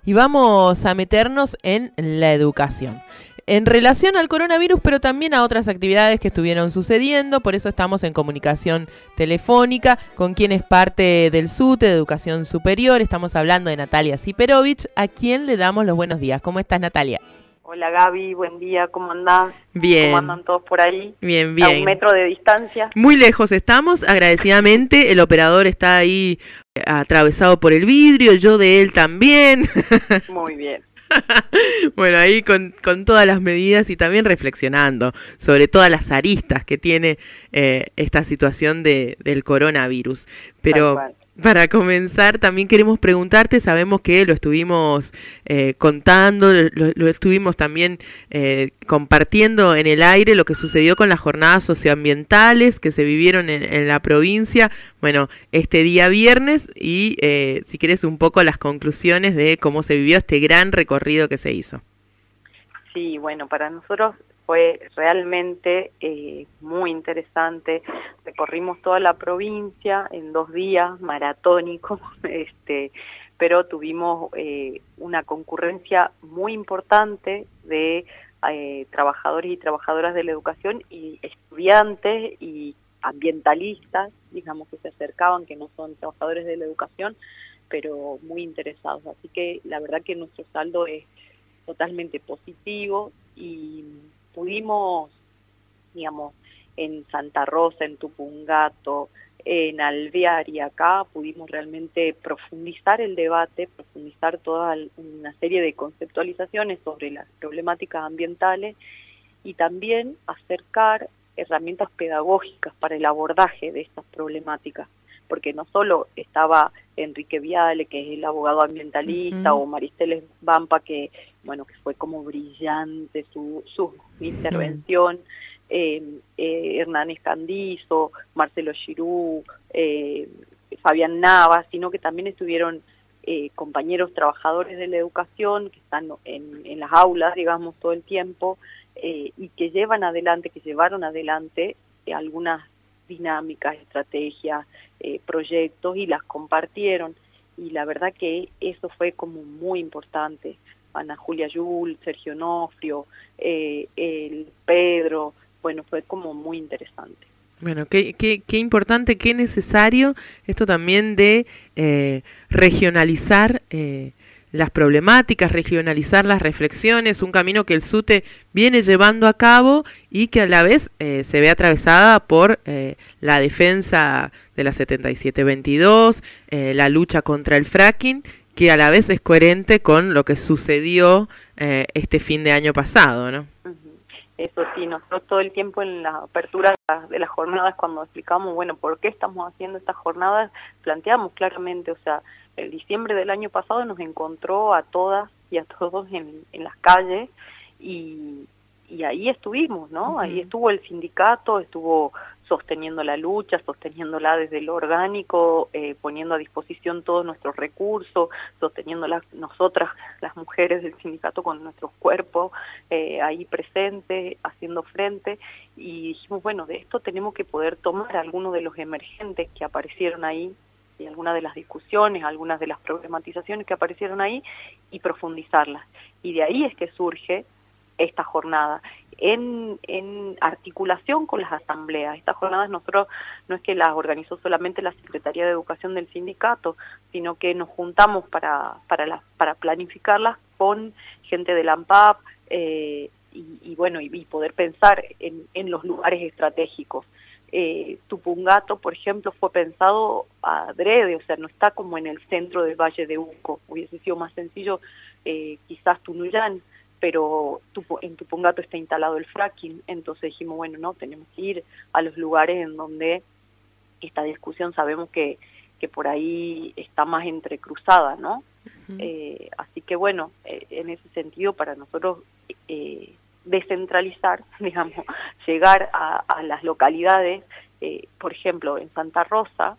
y vamos a meternos en la educación. En relación al coronavirus, pero también a otras actividades que estuvieron sucediendo, por eso estamos en comunicación telefónica con quien es parte del SUTE de Educación Superior. Estamos hablando de Natalia Siperovich, a quien le damos los buenos días. ¿Cómo estás, Natalia? Hola Gaby, buen día, ¿cómo andás? Bien. ¿Cómo andan todos por ahí? Bien, bien. A 1 metro de distancia. Muy lejos estamos, agradecidamente, el operador está ahí atravesado por el vidrio, yo de él también. Muy bien. Bueno, ahí con todas las medidas y también reflexionando sobre todas las aristas que tiene esta situación del coronavirus. Pero para comenzar, también queremos preguntarte, sabemos que lo estuvimos contando, lo estuvimos también compartiendo en el aire lo que sucedió con las jornadas socioambientales que se vivieron en la provincia, bueno, este día viernes, y si querés un poco las conclusiones de cómo se vivió este gran recorrido que se hizo. Sí, bueno, para nosotros fue realmente muy interesante. Recorrimos toda la provincia en 2 días maratónicos, pero tuvimos una concurrencia muy importante de trabajadores y trabajadoras de la educación y estudiantes y ambientalistas, digamos, que se acercaban, que no son trabajadores de la educación, pero muy interesados. Así que la verdad que nuestro saldo es totalmente positivo y pudimos, digamos, en Santa Rosa, en Tupungato, en Alvear y acá pudimos realmente profundizar el debate, profundizar toda una serie de conceptualizaciones sobre las problemáticas ambientales y también acercar herramientas pedagógicas para el abordaje de estas problemáticas, porque no solo estaba Enrique Viale, que es el abogado ambientalista, o Maristeles Vampa, que bueno, que fue como brillante su intervención, Hernán Escandizo, Marcelo Girú, Fabián Navas, sino que también estuvieron compañeros trabajadores de la educación que están en las aulas, digamos, todo el tiempo, y que llevaron adelante algunas dinámicas, estrategias, proyectos, y las compartieron, y la verdad que eso fue como muy importante. Ana Julia Yul, Sergio Nofrio, el Pedro, bueno, fue como muy interesante. Bueno, qué importante, qué necesario esto también de regionalizar las problemáticas, regionalizar las reflexiones, un camino que el SUTE viene llevando a cabo y que a la vez se ve atravesada por la defensa de la 7722, la lucha contra el fracking, que a la vez es coherente con lo que sucedió este fin de año pasado, ¿no? Eso sí, nosotros todo el tiempo en la apertura de las jornadas, cuando explicamos, bueno, por qué estamos haciendo estas jornadas, planteamos claramente, o sea, el diciembre del año pasado nos encontró a todas y a todos en las calles y ahí estuvimos, ¿no? Ahí estuvo el sindicato, estuvo sosteniendo la lucha, sosteniéndola desde lo orgánico, poniendo a disposición todos nuestros recursos, sosteniéndola nosotras, las mujeres del sindicato, con nuestros cuerpos ahí presentes, haciendo frente, y dijimos, bueno, de esto tenemos que poder tomar algunos de los emergentes que aparecieron ahí, y algunas de las discusiones, algunas de las problematizaciones que aparecieron ahí, y profundizarlas. Y de ahí es que surge esta jornada, en articulación con las asambleas. Estas jornadas nosotros no es que las organizó solamente la Secretaría de Educación del sindicato, sino que nos juntamos para planificarlas con gente de la ANPAP, y bueno, y poder pensar en los lugares estratégicos. Tupungato, por ejemplo, fue pensado adrede, o sea, no está como en el centro del Valle de Uco. Hubiese sido más sencillo quizás Tunuyán, pero en Tupungato está instalado el fracking, entonces dijimos, bueno, no, tenemos que ir a los lugares en donde esta discusión sabemos que por ahí está más entrecruzada, ¿no? Así que bueno, en ese sentido para nosotros descentralizar, digamos, llegar a las localidades, por ejemplo, en Santa Rosa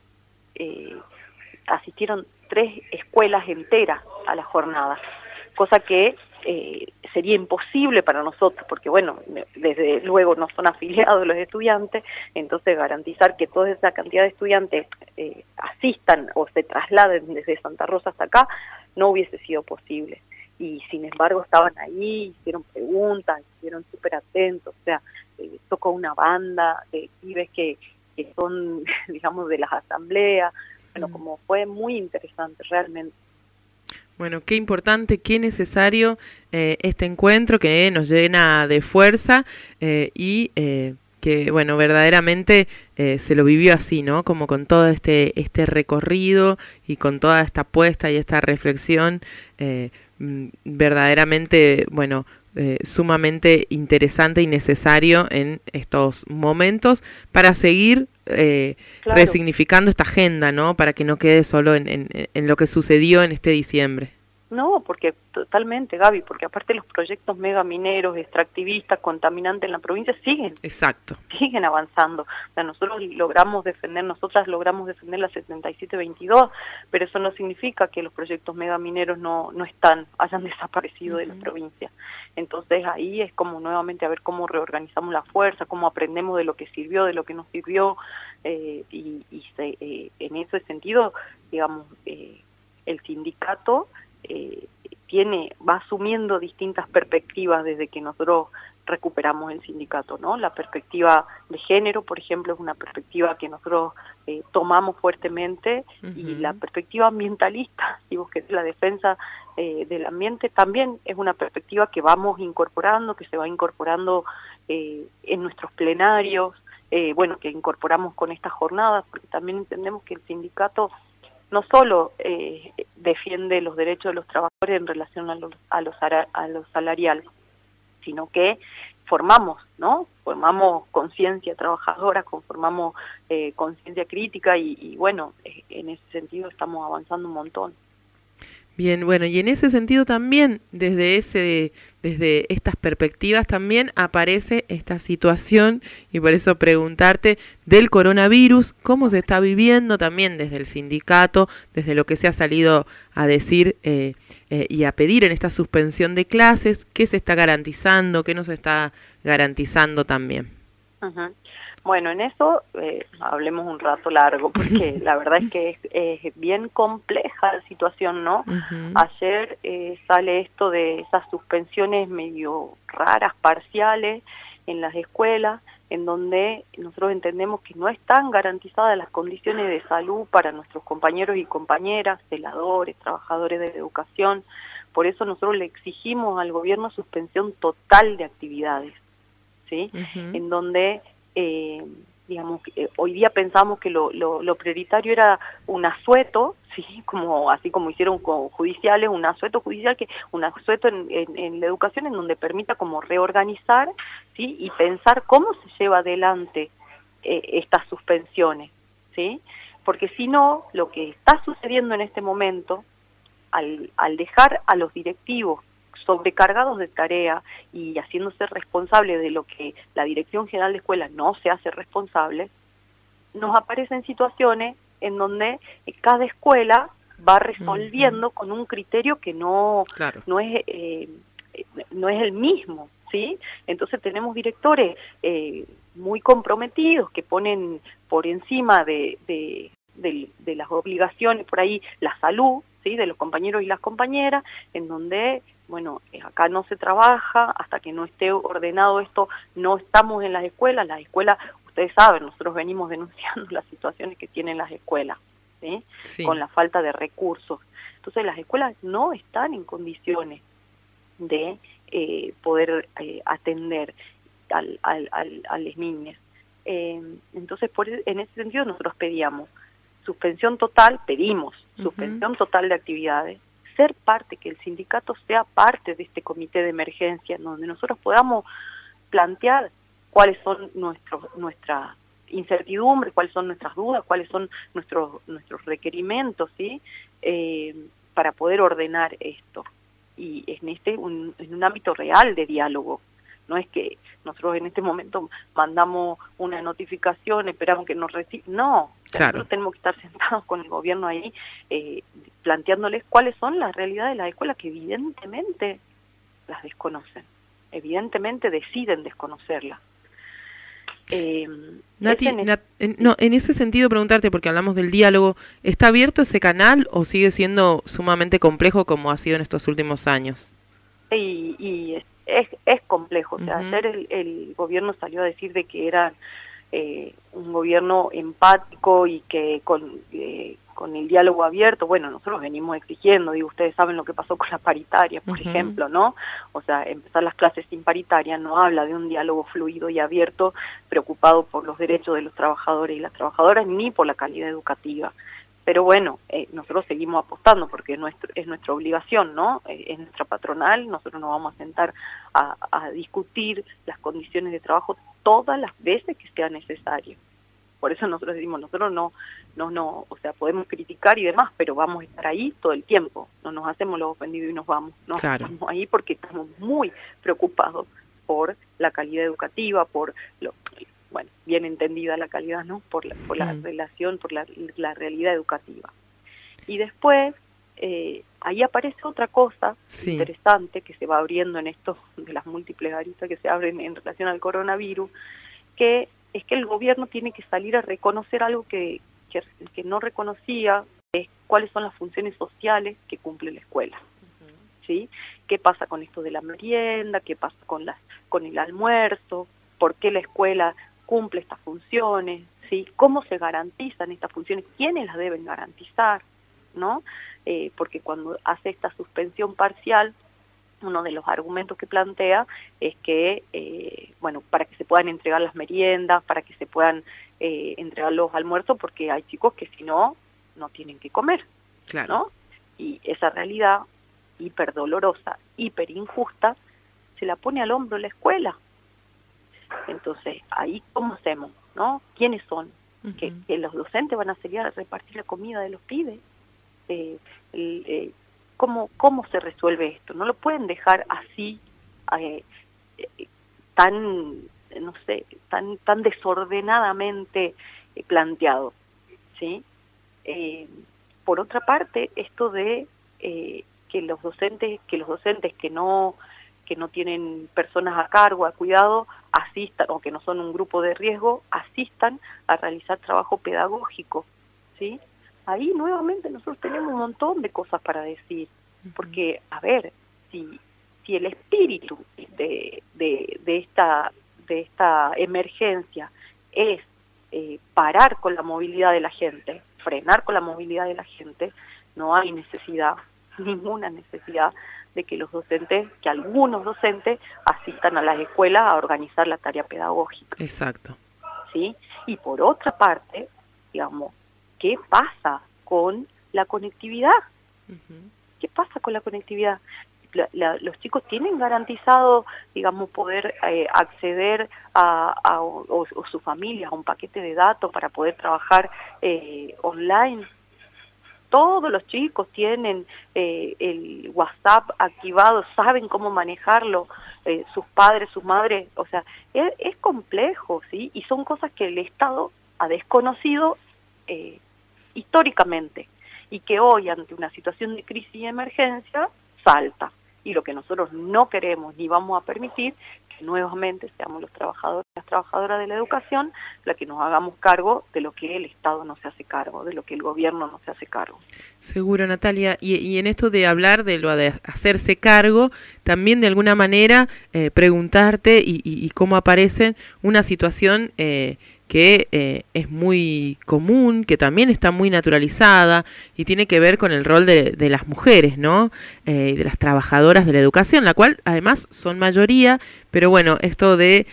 asistieron 3 escuelas enteras a la jornada, cosa que sería imposible para nosotros, porque bueno, desde luego no son afiliados los estudiantes, entonces garantizar que toda esa cantidad de estudiantes asistan o se trasladen desde Santa Rosa hasta acá no hubiese sido posible. Y sin embargo estaban ahí, hicieron preguntas, estuvieron súper atentos, o sea, tocó una banda de pibes que son, digamos, de las asambleas, bueno, como fue muy interesante realmente. Bueno, qué importante, qué necesario este encuentro que nos llena de fuerza y que, bueno, verdaderamente se lo vivió así, ¿no? Como con todo este recorrido y con toda esta apuesta y esta reflexión verdaderamente, bueno, sumamente interesante y necesario en estos momentos para seguir claro, resignificando esta agenda, ¿no? Para que no quede solo en lo que sucedió en este diciembre. No, porque totalmente, Gaby, porque aparte los proyectos megamineros, extractivistas, contaminantes en la provincia siguen. Exacto. Siguen avanzando. O sea, nosotras logramos defender la 7722, pero eso no significa que los proyectos megamineros no hayan desaparecido de la provincia. Entonces ahí es como nuevamente a ver cómo reorganizamos la fuerza, cómo aprendemos de lo que sirvió, de lo que no sirvió, en ese sentido, digamos, el sindicato va asumiendo distintas perspectivas desde que nosotros recuperamos el sindicato, ¿no? La perspectiva de género, por ejemplo, es una perspectiva que nosotros tomamos fuertemente, y la perspectiva ambientalista, si vos querés, la defensa del ambiente, también es una perspectiva que vamos incorporando, que se va incorporando en nuestros plenarios, bueno, que incorporamos con estas jornadas, porque también entendemos que el sindicato no solo defiende los derechos de los trabajadores en relación a lo salarial, sino que formamos, ¿no? Formamos conciencia trabajadora, formamos conciencia crítica y bueno, en ese sentido estamos avanzando un montón. Bien, bueno, y en ese sentido también, desde estas perspectivas también aparece esta situación, y por eso preguntarte del coronavirus, cómo se está viviendo también desde el sindicato, desde lo que se ha salido a decir y a pedir en esta suspensión de clases, qué se está garantizando, qué no se está garantizando también. Uh-huh. Bueno, en eso hablemos un rato largo, porque la verdad es que es bien compleja la situación, ¿no? Uh-huh. Ayer sale esto de esas suspensiones medio raras, parciales, en las escuelas, en donde nosotros entendemos que no están garantizadas las condiciones de salud para nuestros compañeros y compañeras, celadores, trabajadores de educación. Por eso nosotros le exigimos al gobierno suspensión total de actividades, ¿sí? Uh-huh. En donde digamos, hoy día pensamos que lo prioritario era un asueto, sí, así como hicieron con judiciales, un asueto judicial, un asueto en la educación, en donde permita como reorganizar, sí, y pensar cómo se lleva adelante estas suspensiones, sí, porque si no, lo que está sucediendo en este momento, al dejar a los directivos sobrecargados de tarea y haciéndose responsable de lo que la Dirección General de Escuelas no se hace responsable, nos aparecen situaciones en donde cada escuela va resolviendo con un criterio que no es el mismo, ¿sí? Entonces tenemos directores muy comprometidos que ponen por encima de las obligaciones por ahí la salud, ¿sí?, de los compañeros y las compañeras, en donde bueno, acá no se trabaja, hasta que no esté ordenado esto, no estamos en las escuelas, ustedes saben, nosotros venimos denunciando las situaciones que tienen las escuelas, ¿sí? Sí. Con la falta de recursos. Entonces las escuelas no están en condiciones de poder atender a las niñas. Entonces, en ese sentido nosotros pedimos suspensión total de actividades, ser parte, que el sindicato sea parte de este comité de emergencia, donde nosotros podamos plantear cuáles son nuestras incertidumbres, cuáles son nuestras dudas, cuáles son nuestros requerimientos, ¿sí? Para poder ordenar esto. Y en un ámbito real de diálogo. No es que nosotros en este momento mandamos una notificación, esperamos que nos reciban. No, claro. Nosotros tenemos que estar sentados con el gobierno ahí, planteándoles cuáles son las realidades de las escuelas que evidentemente las desconocen, evidentemente deciden desconocerlas. Nati, en ese sentido preguntarte, porque hablamos del diálogo, ¿está abierto ese canal o sigue siendo sumamente complejo como ha sido en estos últimos años? Y es complejo. O sea, ayer el gobierno salió a decir de que era un gobierno empático y que con el diálogo abierto. Bueno, nosotros venimos exigiendo, digo, ustedes saben lo que pasó con la paritaria, por ejemplo, ¿no? O sea, empezar las clases sin paritaria no habla de un diálogo fluido y abierto, preocupado por los derechos de los trabajadores y las trabajadoras, ni por la calidad educativa. Pero bueno, nosotros seguimos apostando porque es nuestra obligación, ¿no? Es nuestra patronal, nosotros nos vamos a sentar a discutir las condiciones de trabajo todas las veces que sea necesario. Por eso nosotros decimos, nosotros no, o sea, podemos criticar y demás, pero vamos a estar ahí todo el tiempo. No nos hacemos los ofendidos y nos vamos. No, claro. Estamos ahí porque estamos muy preocupados por la calidad educativa, por bueno, bien entendida la calidad, ¿no? Por la relación, por la realidad educativa. Y después, ahí aparece otra cosa interesante que se va abriendo en esto de las múltiples aristas que se abren en relación al coronavirus, que es que el gobierno tiene que salir a reconocer algo que no reconocía, es cuáles son las funciones sociales que cumple la escuela. ¿Sí? ¿Qué pasa con esto de la merienda? ¿Qué pasa con el almuerzo? ¿Por qué la escuela cumple estas funciones? ¿Sí? ¿Cómo se garantizan estas funciones? ¿Quiénes las deben garantizar? ¿No? Porque cuando hace esta suspensión parcial, uno de los argumentos que plantea es que, bueno, para que se puedan entregar las meriendas, para que se puedan entregar los almuerzos, porque hay chicos que si no tienen que comer, claro, ¿no? Y esa realidad hiper dolorosa, hiper injusta, se la pone al hombro la escuela. Entonces, ahí ¿cómo hacemos? ¿No? ¿Quiénes son? Que los docentes van a salir a repartir la comida de los pibes. ¿Cómo se resuelve esto? No lo pueden dejar así, tan, no sé, tan desordenadamente planteado, ¿sí? Por otra parte, esto de que los docentes que no tienen personas a cargo, a cuidado, asistan, o que no son un grupo de riesgo, asistan a realizar trabajo pedagógico, ¿sí? Ahí nuevamente nosotros tenemos un montón de cosas para decir, porque, a ver, si el espíritu de esta emergencia es parar con la movilidad de la gente, frenar con la movilidad de la gente, no hay necesidad, ninguna necesidad de que algunos docentes asistan a las escuelas a organizar la tarea pedagógica. Exacto. ¿Sí? Y por otra parte, digamos, ¿qué pasa con la conectividad? ¿Qué pasa con la conectividad? Los chicos tienen garantizado, digamos, poder acceder o sus familias a un paquete de datos para poder trabajar online. Todos los chicos tienen el WhatsApp activado, saben cómo manejarlo, sus padres, sus madres, o sea, es complejo, ¿sí? Y son cosas que el Estado ha desconocido históricamente, y que hoy, ante una situación de crisis y emergencia, salta. Y lo que nosotros no queremos ni vamos a permitir, que nuevamente seamos los trabajadores y las trabajadoras de la educación la que nos hagamos cargo de lo que el Estado no se hace cargo, de lo que el gobierno no se hace cargo. Seguro, Natalia. Y en esto de hablar de lo de hacerse cargo, también de alguna manera preguntarte y cómo aparece una situación que es muy común, que también está muy naturalizada y tiene que ver con el rol de las mujeres, ¿no? De las trabajadoras de la educación, la cual además son mayoría, pero bueno, esto de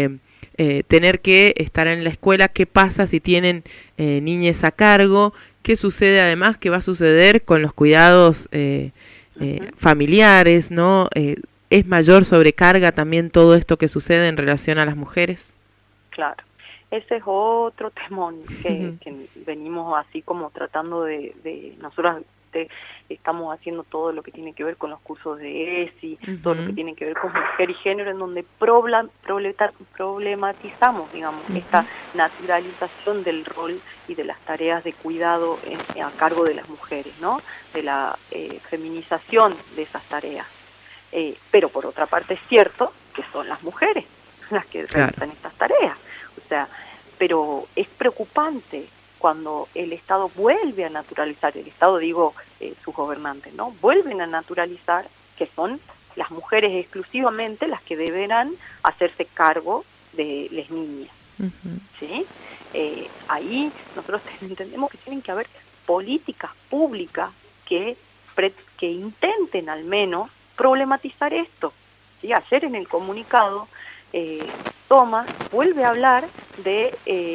tener que estar en la escuela, ¿qué pasa si tienen niñas a cargo? ¿Qué sucede además? ¿Qué va a suceder con los cuidados familiares, ¿no? ¿Es mayor sobrecarga también todo esto que sucede en relación a las mujeres? Claro. Ese es otro temón que venimos así como tratando nosotros estamos haciendo todo lo que tiene que ver con los cursos de ESI, todo lo que tiene que ver con mujer y género, en donde problematizamos, digamos, esta naturalización del rol y de las tareas de cuidado a cargo de las mujeres, ¿no? De la feminización de esas tareas. Pero por otra parte es cierto que son las mujeres las que realizan estas tareas. O sea, pero es preocupante cuando el Estado vuelve a naturalizar, el Estado digo sus gobernantes, ¿no? Vuelven a naturalizar que son las mujeres exclusivamente las que deberán hacerse cargo de las niñas, ¿sí? Ahí nosotros entendemos que tienen que haber políticas públicas que intenten al menos problematizar esto, ¿sí? Ayer en el comunicado Tomás vuelve a hablar de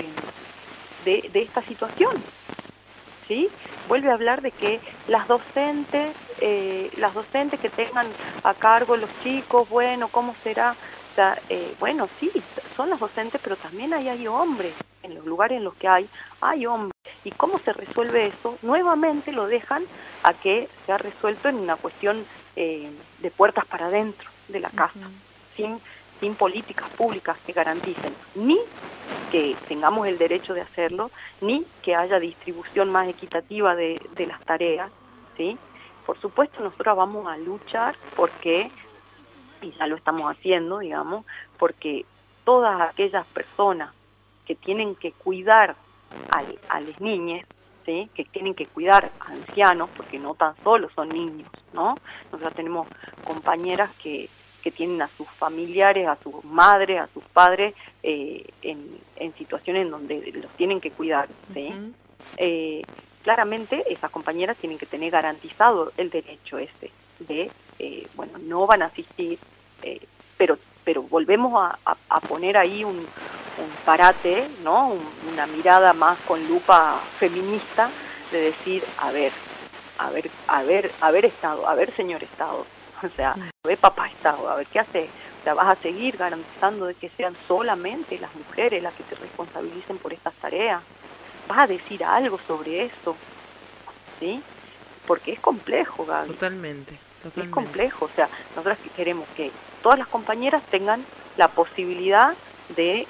esta situación, ¿sí? Vuelve a hablar de que las docentes que tengan a cargo los chicos, bueno, ¿cómo será? O sea, bueno, sí, son las docentes, pero también hay hombres, en los lugares en los que hay hombres. ¿Y cómo se resuelve eso? Nuevamente lo dejan a que sea resuelto en una cuestión de puertas para adentro de la casa, sin políticas públicas que garanticen ni que tengamos el derecho de hacerlo, ni que haya distribución más equitativa de las tareas, ¿sí? Por supuesto, nosotros vamos a luchar porque, y ya lo estamos haciendo, digamos, porque todas aquellas personas que tienen que cuidar a las niñas, ¿sí? Que tienen que cuidar a ancianos, porque no tan solo son niños, ¿no? Nosotros tenemos compañeras que tienen a sus familiares, a sus madres, a sus padres en situaciones en donde los tienen que cuidar, ¿sí? Claramente esas compañeras tienen que tener garantizado el derecho ese de, bueno, no van a asistir, pero volvemos a poner ahí un parate, ¿no? Una mirada más con lupa feminista de decir, a ver Estado, a ver señor Estado, o sea, a ver papá Estado, a ver qué hace, o sea, vas a seguir garantizando de que sean solamente las mujeres las que se responsabilicen por estas tareas, vas a decir algo sobre eso, ¿sí? Porque es complejo, Gaby. Totalmente. Es complejo, o sea, nosotros queremos que todas las compañeras tengan la posibilidad de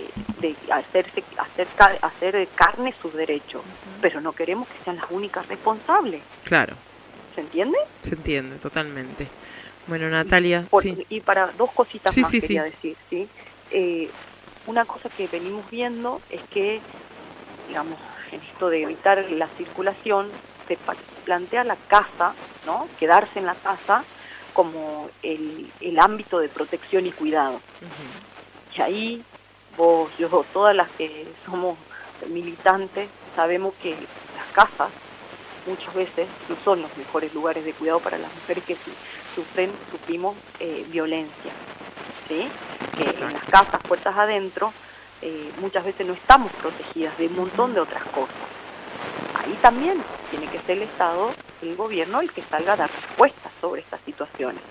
hacer carne sus derechos, pero no queremos que sean las únicas responsables. Claro. ¿Se entiende? Se entiende, totalmente. Bueno, Natalia, y para dos cositas más quería decir, ¿sí? Una cosa que venimos viendo es que, digamos, en esto de evitar la circulación, se plantea la casa, ¿no? Quedarse en la casa como el ámbito de protección y cuidado. Y ahí vos, yo, todas las que somos militantes, sabemos que las casas muchas veces no son los mejores lugares de cuidado para las mujeres que sufrimos violencia, ¿sí? Que en las casas, puertas adentro, muchas veces no estamos protegidas de un montón de otras cosas. Ahí también tiene que ser el Estado, el gobierno, el que salga a dar respuestas sobre estas situaciones.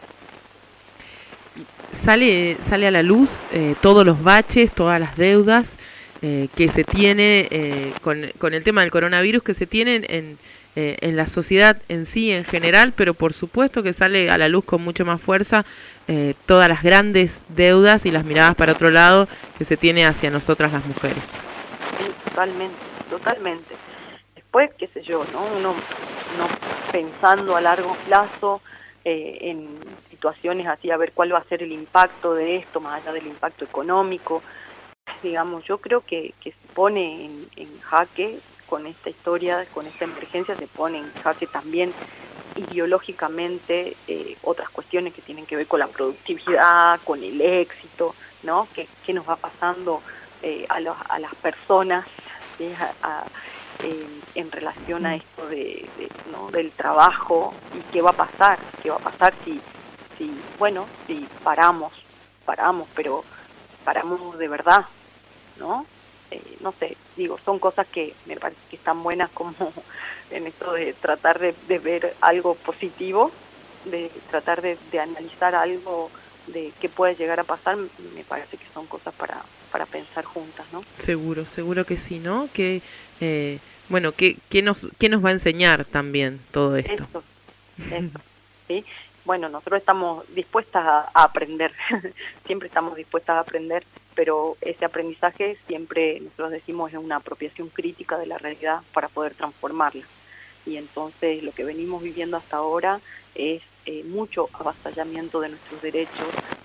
Sale a la luz todos los baches, todas las deudas que se tiene con el tema del coronavirus, que se tienen en la sociedad en sí, en general, pero por supuesto que sale a la luz con mucho más fuerza todas las grandes deudas y las miradas para otro lado que se tiene hacia nosotras las mujeres. Sí, totalmente. Después, qué sé yo, ¿no? Uno pensando a largo plazo en situaciones así, a ver cuál va a ser el impacto de esto, más allá del impacto económico. Digamos, yo creo que se pone en jaque con esta historia, con esta emergencia, se pone en jaque también ideológicamente otras cuestiones que tienen que ver con la productividad, con el éxito, ¿no? ¿Qué nos va pasando a las personas, ¿sí? En relación a esto ¿no? del trabajo, y qué va a pasar si paramos, pero paramos de verdad, ¿no? No sé, digo, son cosas que me parece que están buenas, como en esto de tratar de ver algo positivo, de tratar de analizar algo de qué puede llegar a pasar. Me parece que son cosas para pensar juntas, ¿no? Seguro que sí, ¿no? Que bueno, ¿qué nos va a enseñar también todo esto? Eso, ¿sí? Bueno, nosotros estamos dispuestas a aprender, siempre estamos dispuestas a aprender, pero ese aprendizaje siempre, nosotros decimos, es una apropiación crítica de la realidad para poder transformarla. Y entonces lo que venimos viviendo hasta ahora es mucho avasallamiento de nuestros derechos,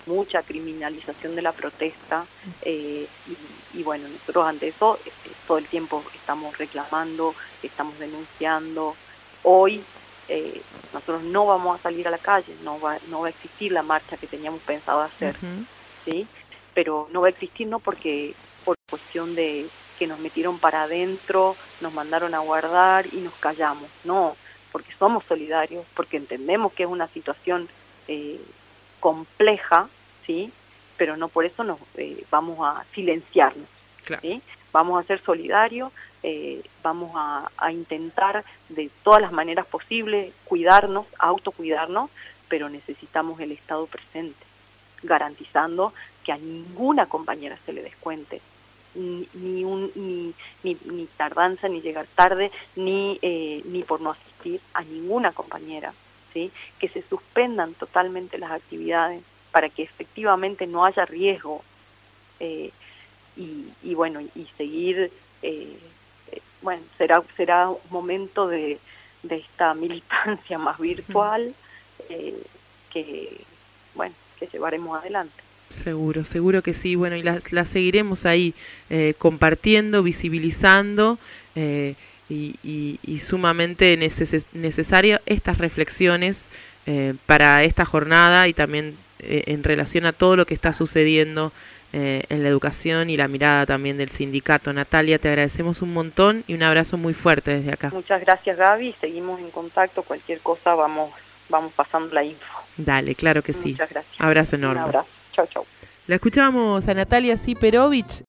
mucha criminalización de la protesta, y bueno, nosotros ante eso todo el tiempo estamos reclamando, estamos denunciando. Hoy nosotros no vamos a salir a la calle, no va a existir la marcha que teníamos pensado hacer, ¿sí? Pero no va a existir no porque por cuestión de que nos metieron para adentro, nos mandaron a guardar y nos callamos, no, porque somos solidarios, porque entendemos que es una situación compleja, ¿sí? Pero no por eso nos vamos a silenciarnos, claro. ¿Sí? Vamos a ser solidarios, vamos a intentar de todas las maneras posibles cuidarnos, autocuidarnos, pero necesitamos el Estado presente, garantizando que a ninguna compañera se le descuente ni tardanza, ni llegar tarde, ni por no asistir a ninguna compañera, ¿sí? Que se suspendan totalmente las actividades para que efectivamente no haya riesgo, y bueno, y seguir, bueno, será un momento de esta militancia más virtual, que llevaremos adelante. Seguro que sí. Bueno, y la seguiremos ahí compartiendo, visibilizando, y sumamente necesario estas reflexiones para esta jornada y también en relación a todo lo que está sucediendo en la educación y la mirada también del sindicato. Natalia, te agradecemos un montón y un abrazo muy fuerte desde acá. Muchas gracias, Gaby. Seguimos en contacto. Cualquier cosa vamos pasando la info. Dale, claro que sí. Muchas gracias. Abrazo enorme. Un abrazo. Chau, chau. La escuchábamos a Natalia Siperovich.